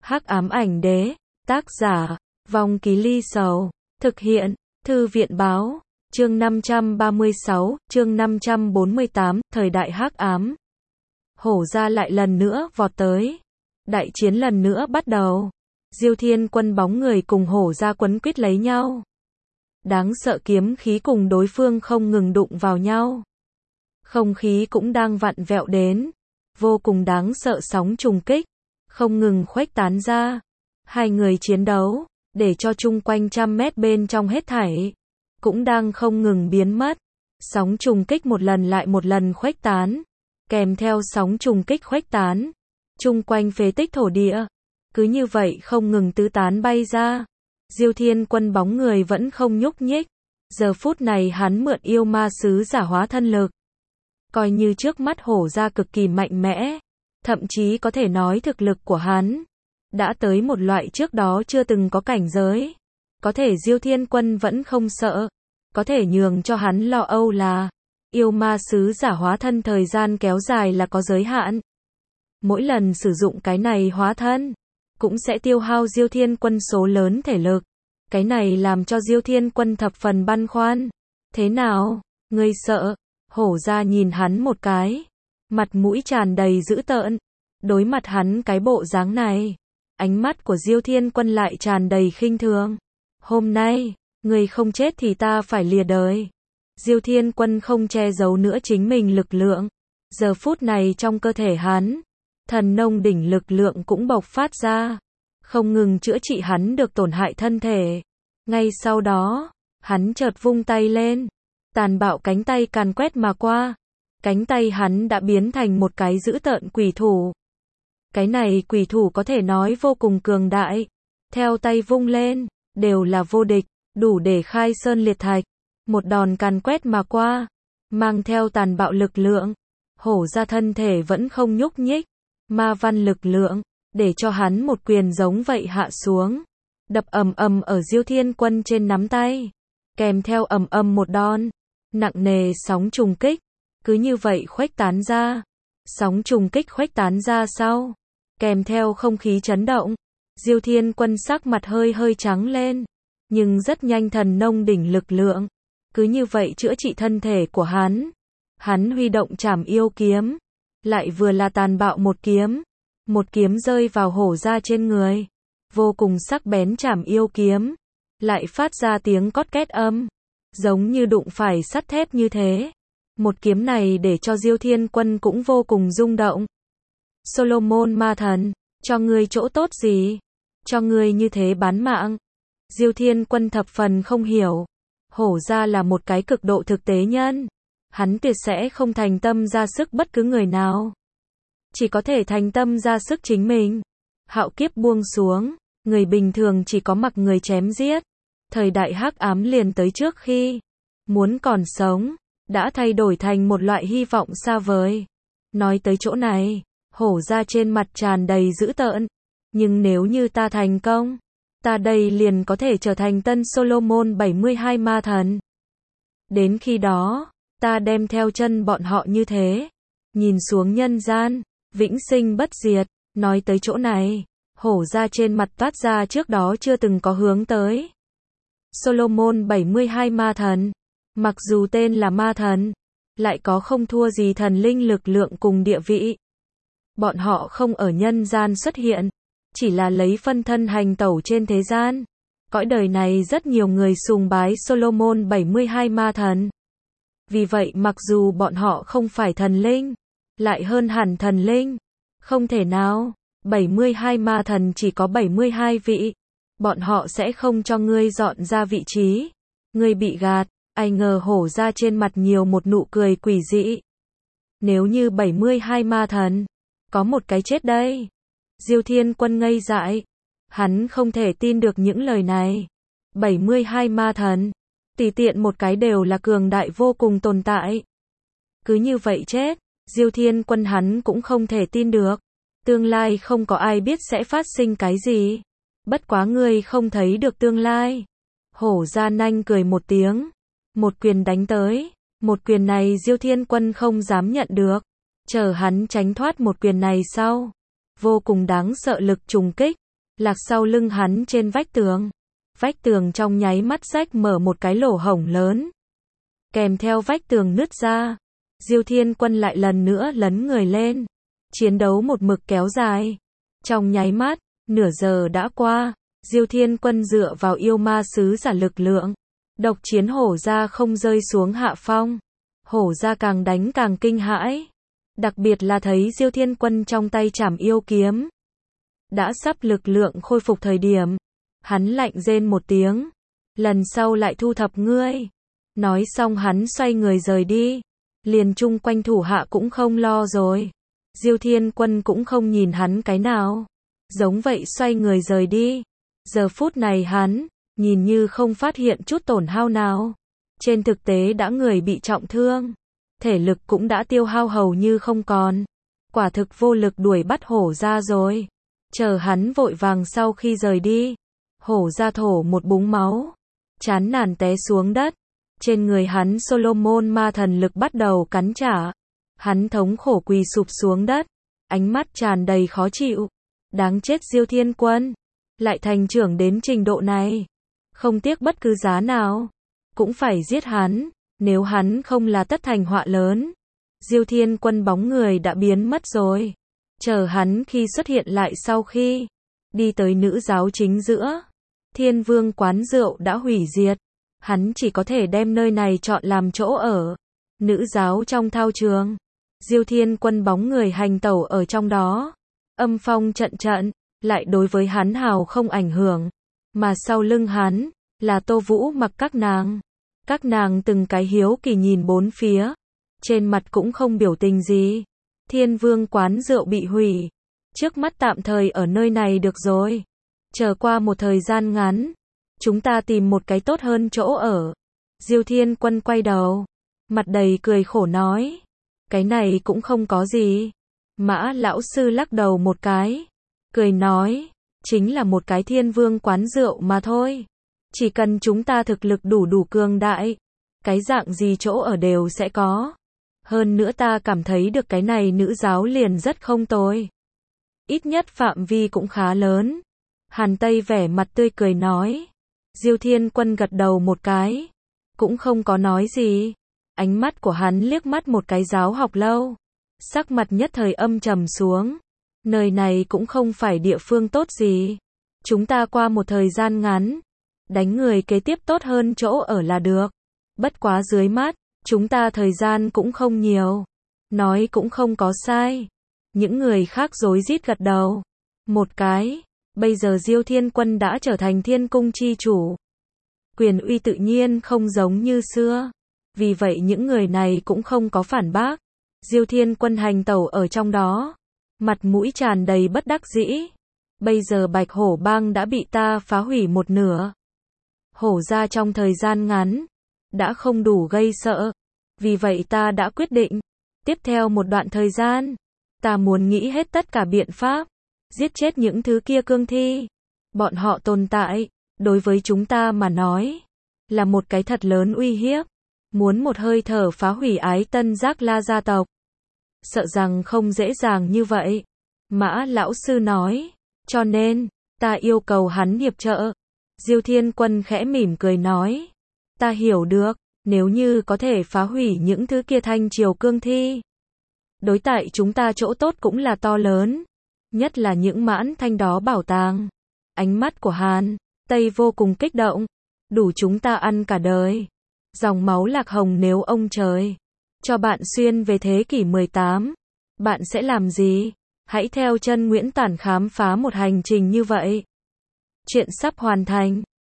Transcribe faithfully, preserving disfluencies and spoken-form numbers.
Hắc ám ảnh đế, tác giả, Vong Ký Ly Sầu, thực hiện, Thư viện báo, chương năm trăm ba mươi sáu, chương năm trăm bốn mươi tám, thời đại hắc ám. Hổ gia lại lần nữa vọt tới. Đại chiến lần nữa bắt đầu. Diêu Thiên Quân bóng người cùng hổ gia quấn quýt lấy nhau. Đáng sợ kiếm khí cùng đối phương không ngừng đụng vào nhau. Không khí cũng đang vặn vẹo đến. Vô cùng đáng sợ sóng trùng kích. Không ngừng khuếch tán ra. Hai người chiến đấu, để cho chung quanh trăm mét bên trong hết thảy. Cũng đang không ngừng biến mất. Sóng trùng kích một lần lại một lần khuếch tán. Kèm theo sóng trùng kích khuếch tán. Chung quanh phế tích thổ địa. Cứ như vậy không ngừng tứ tán bay ra. Diêu Thiên Quân bóng người vẫn không nhúc nhích. Giờ phút này hắn mượn yêu ma sứ giả hóa thân lực. Coi như trước mắt hổ gia cực kỳ mạnh mẽ. Thậm chí có thể nói thực lực của hắn đã tới một loại trước đó chưa từng có cảnh giới. Có thể Diêu Thiên Quân vẫn không sợ. Có thể nhường cho hắn lo âu là yêu ma sứ giả hóa thân thời gian kéo dài là có giới hạn. Mỗi lần sử dụng cái này hóa thân cũng sẽ tiêu hao Diêu Thiên Quân số lớn thể lực. Cái này làm cho Diêu Thiên Quân thập phần băn khoăn. Thế nào? Ngươi sợ? Hổ gia nhìn hắn một cái. Mặt mũi tràn đầy dữ tợn. Đối mặt hắn cái bộ dáng này. Ánh mắt của Diêu Thiên Quân lại tràn đầy khinh thường. Hôm nay, ngươi không chết thì ta phải lìa đời. Diêu Thiên Quân không che giấu nữa chính mình lực lượng. Giờ phút này trong cơ thể hắn, thần nông đỉnh lực lượng cũng bộc phát ra. Không ngừng chữa trị hắn được tổn hại thân thể. Ngay sau đó, hắn chợt vung tay lên. Tàn bạo cánh tay càn quét mà qua. Cánh tay hắn đã biến thành một cái dữ tợn quỷ thủ. Cái này quỷ thủ có thể nói vô cùng cường đại. Theo tay vung lên, đều là vô địch, đủ để khai sơn liệt thạch. Một đòn càn quét mà qua, mang theo tàn bạo lực lượng. Hổ gia thân thể vẫn không nhúc nhích. Ma văn lực lượng, để cho hắn một quyền giống vậy hạ xuống. Đập ầm ầm ở Diêu Thiên Quân trên nắm tay. Kèm theo ầm ầm một đòn. Nặng nề sóng trùng kích. Cứ như vậy khuếch tán ra. Sóng trùng kích khuếch tán ra sau. Kèm theo không khí chấn động. Diêu Thiên Quân sắc mặt hơi hơi trắng lên. Nhưng rất nhanh thần nông đỉnh lực lượng. Cứ như vậy chữa trị thân thể của hắn. Hắn huy động trảm yêu kiếm. Lại vừa là tàn bạo một kiếm. Một kiếm rơi vào hổ gia trên người. Vô cùng sắc bén trảm yêu kiếm. Lại phát ra tiếng cót két âm. Giống như đụng phải sắt thép như thế. Một kiếm này để cho Diêu Thiên Quân cũng vô cùng rung động. Solomon ma thần, cho ngươi chỗ tốt gì? Cho ngươi như thế bán mạng. Diêu Thiên Quân thập phần không hiểu. Hổ gia là một cái cực độ thực tế nhân. Hắn tuyệt sẽ không thành tâm ra sức bất cứ người nào. Chỉ có thể thành tâm ra sức chính mình. Hạo kiếp buông xuống. Người bình thường chỉ có mặc người chém giết. Thời đại hắc ám liền tới trước khi muốn còn sống, đã thay đổi thành một loại hy vọng xa vời. Nói tới chỗ này, hổ gia trên mặt tràn đầy dữ tợn. Nhưng nếu như ta thành công, ta đây liền có thể trở thành tân Solomon bảy mươi hai ma thần. Đến khi đó, ta đem theo chân bọn họ như thế. Nhìn xuống nhân gian, vĩnh sinh bất diệt. Nói tới chỗ này, hổ gia trên mặt toát ra trước đó chưa từng có hướng tới. Solomon bảy mươi hai ma thần. Mặc dù tên là ma thần, lại có không thua gì thần linh lực lượng cùng địa vị. Bọn họ không ở nhân gian xuất hiện, chỉ là lấy phân thân hành tẩu trên thế gian. Cõi đời này rất nhiều người sùng bái Solomon bảy mươi hai ma thần. Vì vậy mặc dù bọn họ không phải thần linh, lại hơn hẳn thần linh. Không thể nào, bảy mươi hai ma thần chỉ có bảy mươi hai vị. Bọn họ sẽ không cho ngươi dọn ra vị trí. Ngươi bị gạt, ai ngờ hổ ra trên mặt nhiều một nụ cười quỷ dị. Nếu như bảy mươi hai ma thần, có một cái chết đây. Diêu Thiên Quân ngây dại. Hắn không thể tin được những lời này. bảy mươi hai ma thần, tùy tiện một cái đều là cường đại vô cùng tồn tại. Cứ như vậy chết, Diêu Thiên Quân hắn cũng không thể tin được. Tương lai không có ai biết sẽ phát sinh cái gì. Bất quá ngươi không thấy được tương lai. Hổ gia nanh cười một tiếng. Một quyền đánh tới. Một quyền này Diêu Thiên Quân không dám nhận được. Chờ hắn tránh thoát một quyền này sau. Vô cùng đáng sợ lực trùng kích. lạc sau lưng hắn trên vách tường. Vách tường trong nháy mắt rách mở một cái lỗ hổng lớn. Kèm theo vách tường nứt ra, Diêu Thiên Quân lại lần nữa lấn người lên. Chiến đấu một mực kéo dài. Trong nháy mắt, nửa giờ đã qua, Diêu Thiên Quân dựa vào yêu ma sứ giả lực lượng. Độc chiến hổ ra không rơi xuống hạ phong. Hổ ra càng đánh càng kinh hãi. Đặc biệt là thấy Diêu Thiên Quân trong tay trảm yêu kiếm. Đã sắp lực lượng khôi phục thời điểm. Hắn lạnh rên một tiếng. Lần sau lại thu thập ngươi. Nói xong hắn xoay người rời đi. Liền chung quanh thủ hạ cũng không lo rồi. Diêu Thiên Quân cũng không nhìn hắn cái nào. Giống vậy xoay người rời đi. Giờ phút này hắn, nhìn như không phát hiện chút tổn hao nào. Trên thực tế đã người bị trọng thương. Thể lực cũng đã tiêu hao hầu như không còn. Quả thực vô lực đuổi bắt hổ ra rồi. Chờ hắn vội vàng sau khi rời đi. Hổ ra thổ một búng máu. Chán nản té xuống đất. Trên người hắn Solomon ma thần lực bắt đầu cắn trả. Hắn thống khổ quỳ sụp xuống đất. Ánh mắt tràn đầy khó chịu. Đáng chết Diêu Thiên Quân. Lại thành trưởng đến trình độ này. Không tiếc bất cứ giá nào. Cũng phải giết hắn. Nếu hắn không là tất thành họa lớn. Diêu Thiên Quân bóng người đã biến mất rồi. Chờ hắn khi xuất hiện lại sau khi đi tới nữ giáo chính giữa. Thiên Vương quán rượu đã hủy diệt. Hắn chỉ có thể đem nơi này chọn làm chỗ ở. Nữ giáo trong thao trường. Diêu Thiên Quân bóng người hành tẩu ở trong đó. Âm phong trận trận, lại đối với hắn hào không ảnh hưởng. Mà sau lưng hắn, là Tô Vũ mặc các nàng. Các nàng từng cái hiếu kỳ nhìn bốn phía. Trên mặt cũng không biểu tình gì. Thiên Vương quán rượu bị hủy. Trước mắt tạm thời ở nơi này được rồi. Chờ qua một thời gian ngắn. Chúng ta tìm một cái tốt hơn chỗ ở. Diêu Thiên Quân quay đầu. Mặt đầy cười khổ nói. Cái này cũng không có gì. Mã lão sư lắc đầu một cái. Cười nói. Chính là một cái Thiên Vương quán rượu mà thôi. Chỉ cần chúng ta thực lực đủ đủ cường đại. Cái dạng gì chỗ ở đều sẽ có. Hơn nữa ta cảm thấy được cái này nữ giáo liền rất không tồi. Ít nhất phạm vi cũng khá lớn. Hàn Tây vẻ mặt tươi cười nói. Diêu Thiên Quân gật đầu một cái. Cũng không có nói gì. Ánh mắt của hắn liếc mắt một cái giáo học lâu. Sắc mặt nhất thời âm trầm xuống. Nơi này cũng không phải địa phương tốt gì. Chúng ta qua một thời gian ngắn. Đánh người kế tiếp tốt hơn chỗ ở là được. Bất quá dưới mắt. Chúng ta thời gian cũng không nhiều. Nói cũng không có sai. Những người khác rối rít gật đầu. Một cái. Bây giờ Diêu Thiên Quân đã trở thành Thiên Cung chi chủ. Quyền uy tự nhiên không giống như xưa. Vì vậy những người này cũng không có phản bác. Diêu Thiên Quân hành tẩu ở trong đó. Mặt mũi tràn đầy bất đắc dĩ. Bây giờ Bạch Hổ Bang đã bị ta phá hủy một nửa. Hổ ra trong thời gian ngắn. Đã không đủ gây sợ. Vì vậy ta đã quyết định. Tiếp theo một đoạn thời gian. Ta muốn nghĩ hết tất cả biện pháp. Giết chết những thứ kia cương thi. Bọn họ tồn tại. Đối với chúng ta mà nói. Là một cái thật lớn uy hiếp. Muốn một hơi thở phá hủy Ái Tân Giác La gia tộc. Sợ rằng không dễ dàng như vậy. Mã lão sư nói. Cho nên. Ta yêu cầu hắn hiệp trợ. Diêu Thiên Quân khẽ mỉm cười nói. Ta hiểu được. Nếu như có thể phá hủy những thứ kia thanh triều cương thi. Đối tại chúng ta chỗ tốt cũng là to lớn. Nhất là những mãn thanh đó bảo tàng. Ánh mắt của Hàn Tây vô cùng kích động. Đủ chúng ta ăn cả đời. Dòng máu Lạc Hồng nếu ông trời cho bạn xuyên về thế kỷ mười tám. Bạn sẽ làm gì? Hãy theo chân Nguyễn Tản khám phá một hành trình như vậy. Chuyện sắp hoàn thành.